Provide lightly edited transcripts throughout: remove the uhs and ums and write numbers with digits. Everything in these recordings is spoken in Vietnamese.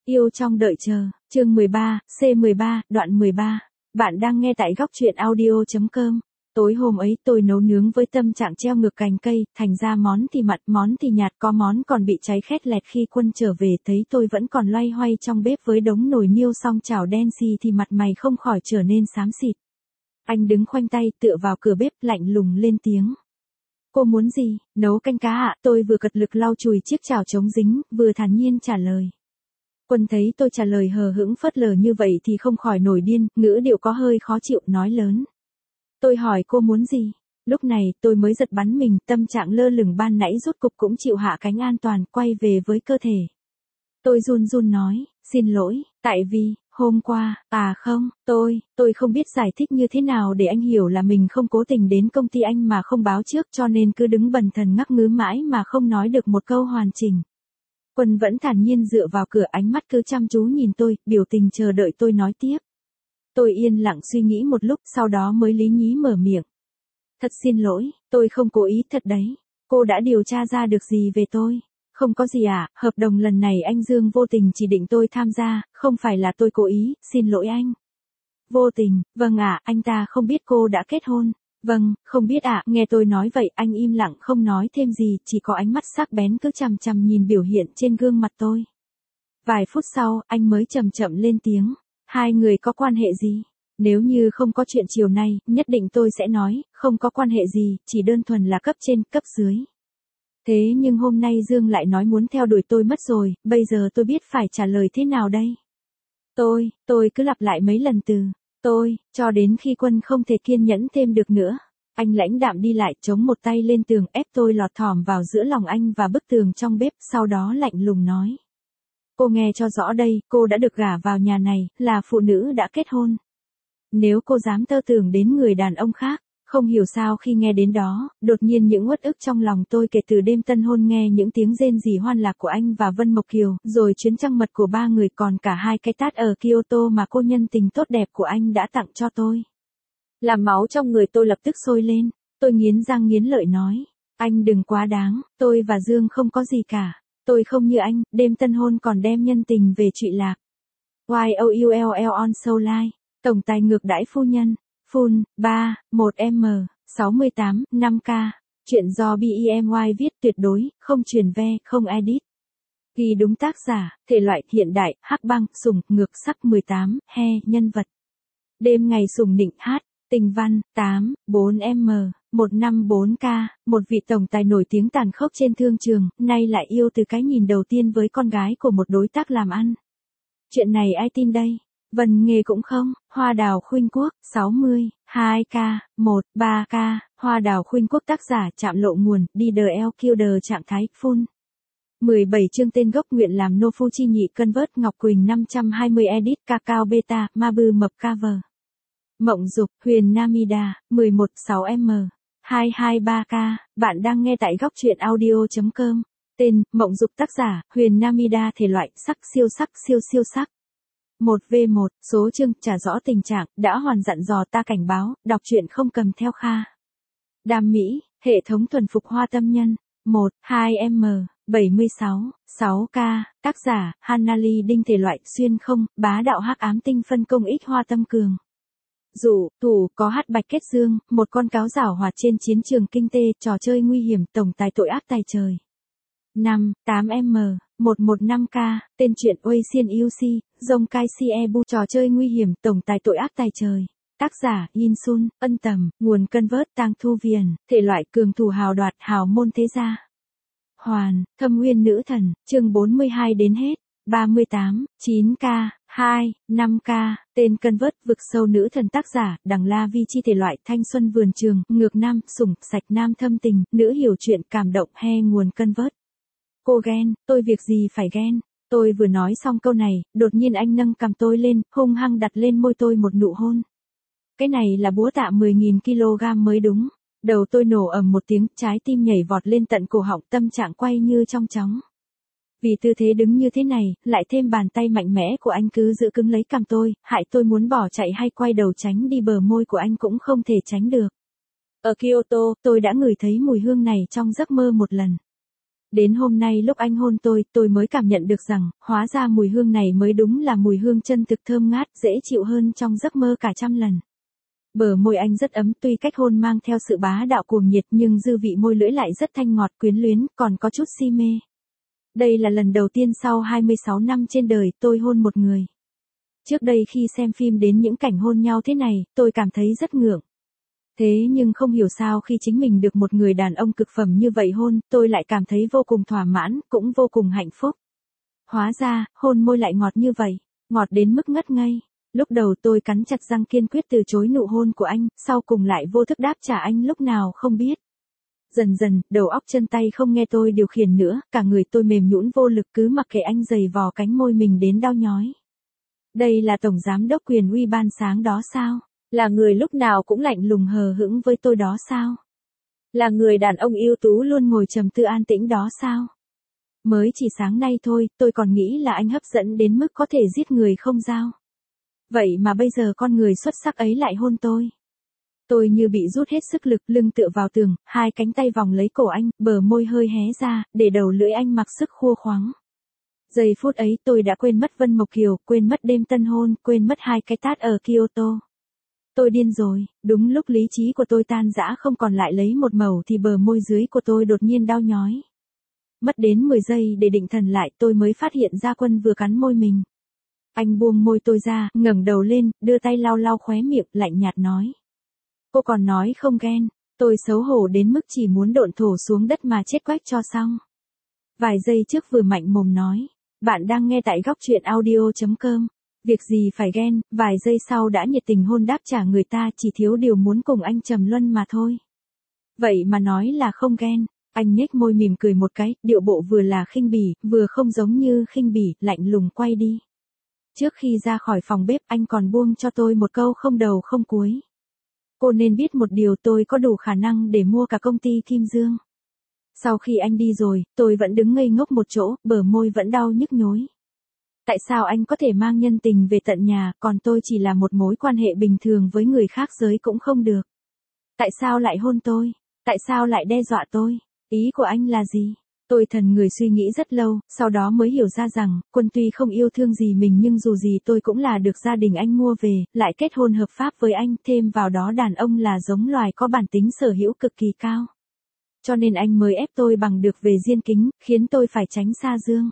Yêu trong đợi chờ, chương 13, C13, đoạn 13. Bạn đang nghe tại góc truyện audio.com. Tối hôm ấy tôi nấu nướng với tâm trạng treo ngược cành cây, thành ra món thì mặn, món thì nhạt, có món còn bị cháy khét lẹt. Khi Quân trở về thấy tôi vẫn còn loay hoay trong bếp với đống nồi niêu song chảo đen xì thì mặt mày không khỏi trở nên xám xịt. Anh đứng khoanh tay tựa vào cửa bếp lạnh lùng lên tiếng. Cô muốn gì? Nấu canh cá ạ. Tôi vừa cật lực lau chùi chiếc chảo chống dính, vừa thản nhiên trả lời. Quân thấy tôi trả lời hờ hững phớt lờ như vậy thì không khỏi nổi điên, ngữ điệu có hơi khó chịu nói lớn. Tôi hỏi cô muốn gì? Lúc này tôi mới giật bắn mình, tâm trạng lơ lửng ban nãy rốt cục cũng chịu hạ cánh an toàn, quay về với cơ thể. Tôi run run nói, xin lỗi, tại vì, hôm qua, tôi không biết giải thích như thế nào để anh hiểu là mình không cố tình đến công ty anh mà không báo trước cho nên cứ đứng bần thần ngắc ngứ mãi mà không nói được một câu hoàn chỉnh. Quân vẫn thản nhiên dựa vào cửa, ánh mắt cứ chăm chú nhìn tôi, biểu tình chờ đợi tôi nói tiếp. Tôi yên lặng suy nghĩ một lúc, sau đó mới lý nhí mở miệng. Thật xin lỗi, tôi không cố ý thật đấy. Cô đã điều tra ra được gì về tôi? Không có gì ạ, hợp đồng lần này anh Dương vô tình chỉ định tôi tham gia, không phải là tôi cố ý, xin lỗi anh. Vô tình, vâng ạ, anh ta không biết cô đã kết hôn. Vâng, không biết ạ, nghe tôi nói vậy anh im lặng không nói thêm gì, chỉ có ánh mắt sắc bén cứ chằm chằm nhìn biểu hiện trên gương mặt tôi. Vài phút sau, anh mới chậm chậm lên tiếng. Hai người có quan hệ gì? Nếu như không có chuyện chiều nay, nhất định tôi sẽ nói, không có quan hệ gì, chỉ đơn thuần là cấp trên, cấp dưới. Thế nhưng hôm nay Dương lại nói muốn theo đuổi tôi mất rồi, bây giờ tôi biết phải trả lời thế nào đây? Tôi cứ lặp lại mấy lần từ cho đến khi Quân không thể kiên nhẫn thêm được nữa. Anh lãnh đạm đi lại, chống một tay lên tường, ép tôi lọt thỏm vào giữa lòng anh và bức tường trong bếp, sau đó lạnh lùng nói. Cô nghe cho rõ đây, cô đã được gả vào nhà này, là phụ nữ đã kết hôn. Nếu cô dám tơ tưởng đến người đàn ông khác, không hiểu sao khi nghe đến đó, đột nhiên những uất ức trong lòng tôi kể từ đêm tân hôn nghe những tiếng rên rỉ hoan lạc của anh và Vân Mộc Kiều, rồi chuyến trăng mật của ba người còn cả hai cái tát ở Kyoto mà cô nhân tình tốt đẹp của anh đã tặng cho tôi. Làm máu trong người tôi lập tức sôi lên, tôi nghiến răng nghiến lợi nói, anh đừng quá đáng, tôi và Dương không có gì cả, tôi không như anh, đêm tân hôn còn đem nhân tình về trụy lạc. YOULL on Soul Live, tổng tài ngược đãi phu nhân. Full, 3, 1M, 68, 5K. Chuyện do BEMY viết, tuyệt đối, không truyền ve, không edit. Ghi đúng tác giả, thể loại, hiện đại, hắc băng, sủng, ngược sắc 18, he, nhân vật. Đêm ngày sủng nịnh hát, tình văn, 8, 4M, 154K, một vị tổng tài nổi tiếng tàn khốc trên thương trường, nay lại yêu từ cái nhìn đầu tiên với con gái của một đối tác làm ăn. Chuyện này ai tin đây? Vân Nghê cũng không. Hoa Đào Khuynh Quốc, 60, 2K, 13K, Hoa Đào Khuynh Quốc tác giả chạm lộ nguồn, đi the LQ trạng thái, full. 17 chương tên gốc nguyện làm nô phu chi nhị convert Ngọc Quỳnh 520 edit Cacao Beta, Mabu mập cover. Mộng Dục, Huyền Namida, 11, 6M, 223K, bạn đang nghe tại góc truyện audio.com. Tên, Mộng Dục tác giả, Huyền Namida thể loại, sắc siêu sắc. 1v1, số chương, trả rõ tình trạng, đã hoàn dặn dò ta cảnh báo, đọc truyện không cầm theo Kha. Đam Mỹ, hệ thống thuần phục hoa tâm nhân, 1, 2M, 76, 6K, tác giả, Hanali Đinh thể loại, xuyên không, bá đạo hắc ám tinh phân công ích hoa tâm cường. Dụ, thủ, có hát bạch kết dương, một con cáo giảo hoạt trên chiến trường kinh tế, trò chơi nguy hiểm, tổng tài tội ác tài trời. 5, 8M, 115K, tên truyện Uy Xiên UC, Dông Cai Siebu, trò chơi nguy hiểm, tổng tài tội ác tài trời. Tác giả, Yin Sun, ân tầm, nguồn convert Tang Thu Viền, thể loại cường thủ hào đoạt, hào môn thế gia. Hoàn, Thâm Nguyên Nữ Thần, chương 42 đến hết. 38, 9K, 2, 5K, tên convert vực sâu nữ thần tác giả, Đằng La Vi Chi thể loại thanh xuân vườn trường, ngược nam, sủng, sạch nam thâm tình, nữ hiểu chuyện cảm động he nguồn convert. Cô ghen, tôi việc gì phải ghen. Tôi vừa nói xong câu này, đột nhiên anh nâng cằm tôi lên, hung hăng đặt lên môi tôi một nụ hôn. Cái này là búa tạ 10.000 kg mới đúng. Đầu tôi nổ ầm một tiếng, trái tim nhảy vọt lên tận cổ họng, tâm trạng quay như trong chóng. Vì tư thế đứng như thế này, lại thêm bàn tay mạnh mẽ của anh cứ giữ cứng lấy cằm tôi, hại tôi muốn bỏ chạy hay quay đầu tránh đi bờ môi của anh cũng không thể tránh được. Ở Kyoto, tôi đã ngửi thấy mùi hương này trong giấc mơ một lần. Đến hôm nay lúc anh hôn tôi mới cảm nhận được rằng, hóa ra mùi hương này mới đúng là mùi hương chân thực thơm ngát, dễ chịu hơn trong giấc mơ cả trăm lần. Bờ môi anh rất ấm, tuy cách hôn mang theo sự bá đạo cuồng nhiệt nhưng dư vị môi lưỡi lại rất thanh ngọt quyến luyến, còn có chút si mê. Đây là lần đầu tiên sau 26 năm trên đời tôi hôn một người. Trước đây khi xem phim đến những cảnh hôn nhau thế này, tôi cảm thấy rất ngượng. Thế nhưng không hiểu sao khi chính mình được một người đàn ông cực phẩm như vậy hôn, tôi lại cảm thấy vô cùng thỏa mãn, cũng vô cùng hạnh phúc. Hóa ra, hôn môi lại ngọt như vậy, ngọt đến mức ngất ngây. Lúc đầu tôi cắn chặt răng kiên quyết từ chối nụ hôn của anh, sau cùng lại vô thức đáp trả anh lúc nào không biết. Dần dần, đầu óc chân tay không nghe tôi điều khiển nữa, cả người tôi mềm nhũn vô lực cứ mặc kệ anh giày vò cánh môi mình đến đau nhói. Đây là tổng giám đốc quyền uy ban sáng đó sao? Là người lúc nào cũng lạnh lùng hờ hững với tôi đó sao? Là người đàn ông ưu tú luôn ngồi trầm tư an tĩnh đó sao? Mới chỉ sáng nay thôi, tôi còn nghĩ là anh hấp dẫn đến mức có thể giết người không dao. Vậy mà bây giờ con người xuất sắc ấy lại hôn tôi. Tôi như bị rút hết sức lực, lưng tựa vào tường, hai cánh tay vòng lấy cổ anh, bờ môi hơi hé ra, để đầu lưỡi anh mặc sức khua khoáng. Giây phút ấy tôi đã quên mất Vân Mộc Kiều, quên mất đêm tân hôn, quên mất hai cái tát ở Kyoto. Tôi điên rồi, đúng lúc lý trí của tôi tan rã không còn lại lấy một mẩu thì bờ môi dưới của tôi đột nhiên đau nhói. Mất đến 10 giây để định thần lại tôi mới phát hiện ra Quân vừa cắn môi mình. Anh buông môi tôi ra, ngẩng đầu lên, đưa tay lau lau khóe miệng, lạnh nhạt nói. Cô còn nói không ghen, tôi xấu hổ đến mức chỉ muốn độn thổ xuống đất mà chết quách cho xong. Vài giây trước vừa mạnh mồm nói, bạn đang nghe tại góc truyện audio.com. Việc gì phải ghen, vài giây sau đã nhiệt tình hôn đáp trả người ta, chỉ thiếu điều muốn cùng anh trầm luân mà thôi. Vậy mà nói là không ghen, anh nhếch môi mỉm cười một cái, điệu bộ vừa là khinh bỉ, vừa không giống như khinh bỉ, lạnh lùng quay đi. Trước khi ra khỏi phòng bếp anh còn buông cho tôi một câu không đầu không cuối. Cô nên biết một điều, tôi có đủ khả năng để mua cả công ty Kim Dương. Sau khi anh đi rồi, tôi vẫn đứng ngây ngốc một chỗ, bờ môi vẫn đau nhức nhối. Tại sao anh có thể mang nhân tình về tận nhà, còn tôi chỉ là một mối quan hệ bình thường với người khác giới cũng không được? Tại sao lại hôn tôi? Tại sao lại đe dọa tôi? Ý của anh là gì? Tôi thần người suy nghĩ rất lâu, sau đó mới hiểu ra rằng, Quân tuy không yêu thương gì mình nhưng dù gì tôi cũng là được gia đình anh mua về, lại kết hôn hợp pháp với anh, thêm vào đó đàn ông là giống loài có bản tính sở hữu cực kỳ cao. Cho nên anh mới ép tôi bằng được về Diên Kính, khiến tôi phải tránh xa Dương.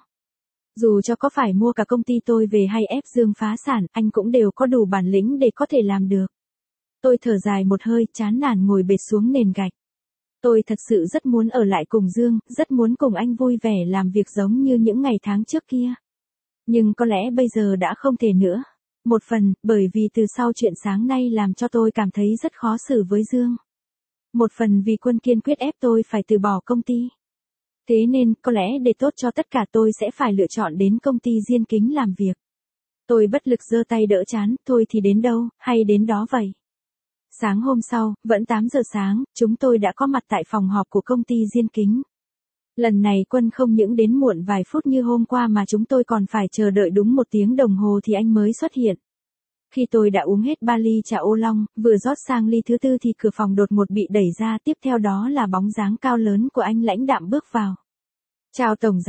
Dù cho có phải mua cả công ty tôi về hay ép Dương phá sản, anh cũng đều có đủ bản lĩnh để có thể làm được. Tôi thở dài một hơi, chán nản ngồi bệt xuống nền gạch. Tôi thật sự rất muốn ở lại cùng Dương, rất muốn cùng anh vui vẻ làm việc giống như những ngày tháng trước kia. Nhưng có lẽ bây giờ đã không thể nữa. Một phần, bởi vì từ sau chuyện sáng nay làm cho tôi cảm thấy rất khó xử với Dương. Một phần vì Quân kiên quyết ép tôi phải từ bỏ công ty. Thế nên, có lẽ để tốt cho tất cả tôi sẽ phải lựa chọn đến công ty Diên Kính làm việc. Tôi bất lực giơ tay đỡ chán, thôi thì đến đâu, hay đến đó vậy. Sáng hôm sau, vẫn 8 giờ sáng, chúng tôi đã có mặt tại phòng họp của công ty Diên Kính. Lần này Quân không những đến muộn vài phút như hôm qua mà chúng tôi còn phải chờ đợi đúng 1 tiếng đồng hồ thì anh mới xuất hiện. Khi tôi đã uống hết 3 ly trà ô long, vừa rót sang ly thứ tư thì cửa phòng đột ngột bị đẩy ra, tiếp theo đó là bóng dáng cao lớn của anh lãnh đạm bước vào. Chào Tổng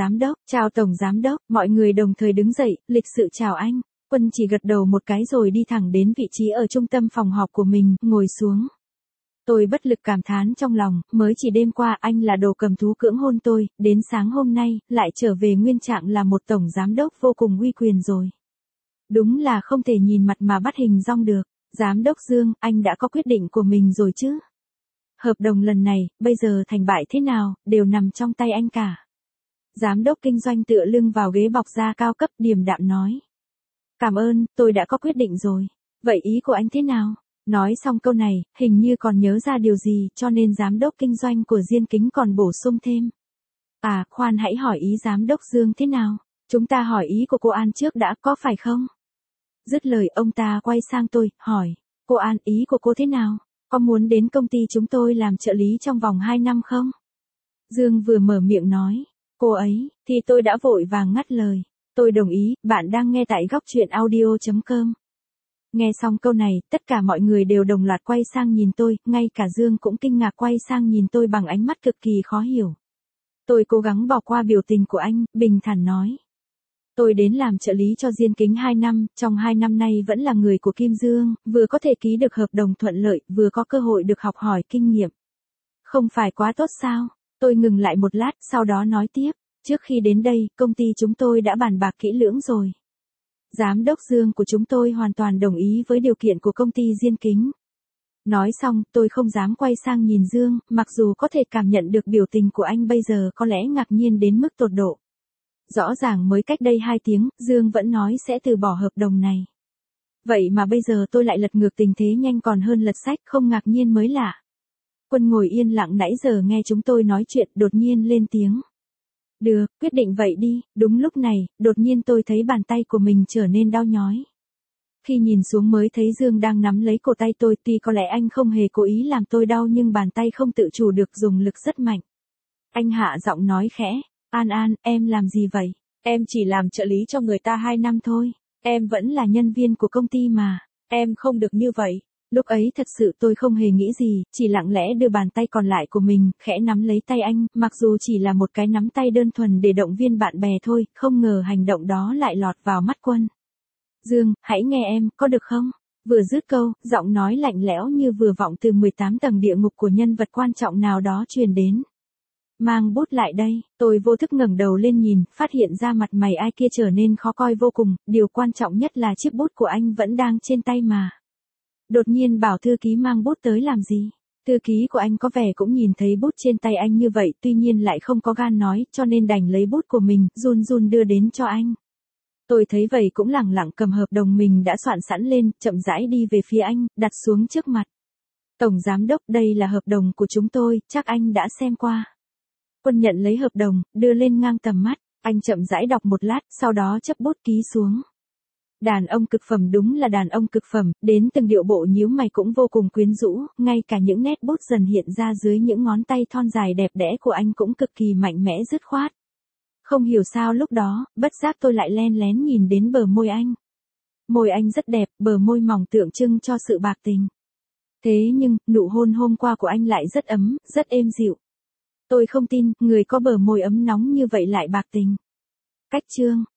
Giám đốc, mọi người đồng thời đứng dậy, lịch sự chào anh. Quân chỉ gật đầu một cái rồi đi thẳng đến vị trí ở trung tâm phòng họp của mình, ngồi xuống. Tôi bất lực cảm thán trong lòng, mới chỉ đêm qua anh là đồ cầm thú cưỡng hôn tôi, đến sáng hôm nay, lại trở về nguyên trạng là một tổng giám đốc vô cùng uy quyền rồi. Đúng là không thể nhìn mặt mà bắt hình dong được. Giám đốc Dương, anh đã có quyết định của mình rồi chứ? Hợp đồng lần này, bây giờ thành bại thế nào, đều nằm trong tay anh cả. Giám đốc kinh doanh tựa lưng vào ghế bọc da cao cấp điềm đạm nói. Cảm ơn, tôi đã có quyết định rồi. Vậy ý của anh thế nào? Nói xong câu này, hình như còn nhớ ra điều gì, cho nên giám đốc kinh doanh của Diên Kính còn bổ sung thêm. À, khoan hãy hỏi ý giám đốc Dương thế nào? Chúng ta hỏi ý của cô An trước đã, có phải không? Dứt lời ông ta quay sang tôi, hỏi. Cô An, ý của cô thế nào? Có muốn đến công ty chúng tôi làm trợ lý trong vòng 2 năm không? Dương vừa mở miệng nói. Cô ấy, thì tôi đã vội vàng ngắt lời. Tôi đồng ý, bạn đang nghe tại góc truyện audio.com. Nghe xong câu này, tất cả mọi người đều đồng loạt quay sang nhìn tôi, ngay cả Dương cũng kinh ngạc quay sang nhìn tôi bằng ánh mắt cực kỳ khó hiểu. Tôi cố gắng bỏ qua biểu tình của anh, bình thản nói. Tôi đến làm trợ lý cho Diên Kính 2 năm, trong 2 năm nay vẫn là người của Kim Dương, vừa có thể ký được hợp đồng thuận lợi, vừa có cơ hội được học hỏi kinh nghiệm. Không phải quá tốt sao? Tôi ngừng lại một lát, sau đó nói tiếp. Trước khi đến đây, công ty chúng tôi đã bàn bạc kỹ lưỡng rồi. Giám đốc Dương của chúng tôi hoàn toàn đồng ý với điều kiện của công ty Diên Kính. Nói xong, tôi không dám quay sang nhìn Dương, mặc dù có thể cảm nhận được biểu tình của anh bây giờ có lẽ ngạc nhiên đến mức tột độ. Rõ ràng mới cách đây 2 tiếng, Dương vẫn nói sẽ từ bỏ hợp đồng này. Vậy mà bây giờ tôi lại lật ngược tình thế nhanh còn hơn lật sách, không ngạc nhiên mới lạ. Quân ngồi yên lặng nãy giờ nghe chúng tôi nói chuyện, đột nhiên lên tiếng. Được, quyết định vậy đi. Đúng lúc này, đột nhiên tôi thấy bàn tay của mình trở nên đau nhói. Khi nhìn xuống mới thấy Dương đang nắm lấy cổ tay tôi, tuy có lẽ anh không hề cố ý làm tôi đau nhưng bàn tay không tự chủ được dùng lực rất mạnh. Anh hạ giọng nói khẽ, An An, em làm gì vậy? Em chỉ làm trợ lý cho người ta 2 năm thôi. Em vẫn là nhân viên của công ty mà. Em không được như vậy. Lúc ấy thật sự tôi không hề nghĩ gì, chỉ lặng lẽ đưa bàn tay còn lại của mình, khẽ nắm lấy tay anh, mặc dù chỉ là một cái nắm tay đơn thuần để động viên bạn bè thôi, không ngờ hành động đó lại lọt vào mắt Quân. Dương, hãy nghe em, có được không? Vừa dứt câu, giọng nói lạnh lẽo như vừa vọng từ 18 tầng địa ngục của nhân vật quan trọng nào đó truyền đến. Mang bút lại đây, tôi vô thức ngẩng đầu lên nhìn, phát hiện ra mặt mày ai kia trở nên khó coi vô cùng, điều quan trọng nhất là chiếc bút của anh vẫn đang trên tay mà. Đột nhiên bảo thư ký mang bút tới làm gì? Thư ký của anh có vẻ cũng nhìn thấy bút trên tay anh như vậy, tuy nhiên lại không có gan nói, cho nên đành lấy bút của mình, run run đưa đến cho anh. Tôi thấy vậy cũng lẳng lặng cầm hợp đồng mình đã soạn sẵn lên, chậm rãi đi về phía anh, đặt xuống trước mặt. Tổng giám đốc, đây là hợp đồng của chúng tôi, chắc anh đã xem qua. Quân nhận lấy hợp đồng, đưa lên ngang tầm mắt, anh chậm rãi đọc một lát, sau đó chấp bút ký xuống. Đàn ông cực phẩm, đúng là đàn ông cực phẩm, đến từng điệu bộ nhíu mày cũng vô cùng quyến rũ, ngay cả những nét bút dần hiện ra dưới những ngón tay thon dài đẹp đẽ của anh cũng cực kỳ mạnh mẽ dứt khoát. Không hiểu sao lúc đó, bất giác tôi lại len lén nhìn đến bờ môi anh. Môi anh rất đẹp, bờ môi mỏng tượng trưng cho sự bạc tình. Thế nhưng, nụ hôn hôm qua của anh lại rất ấm, rất êm dịu. Tôi không tin, người có bờ môi ấm nóng như vậy lại bạc tình. Cách chương.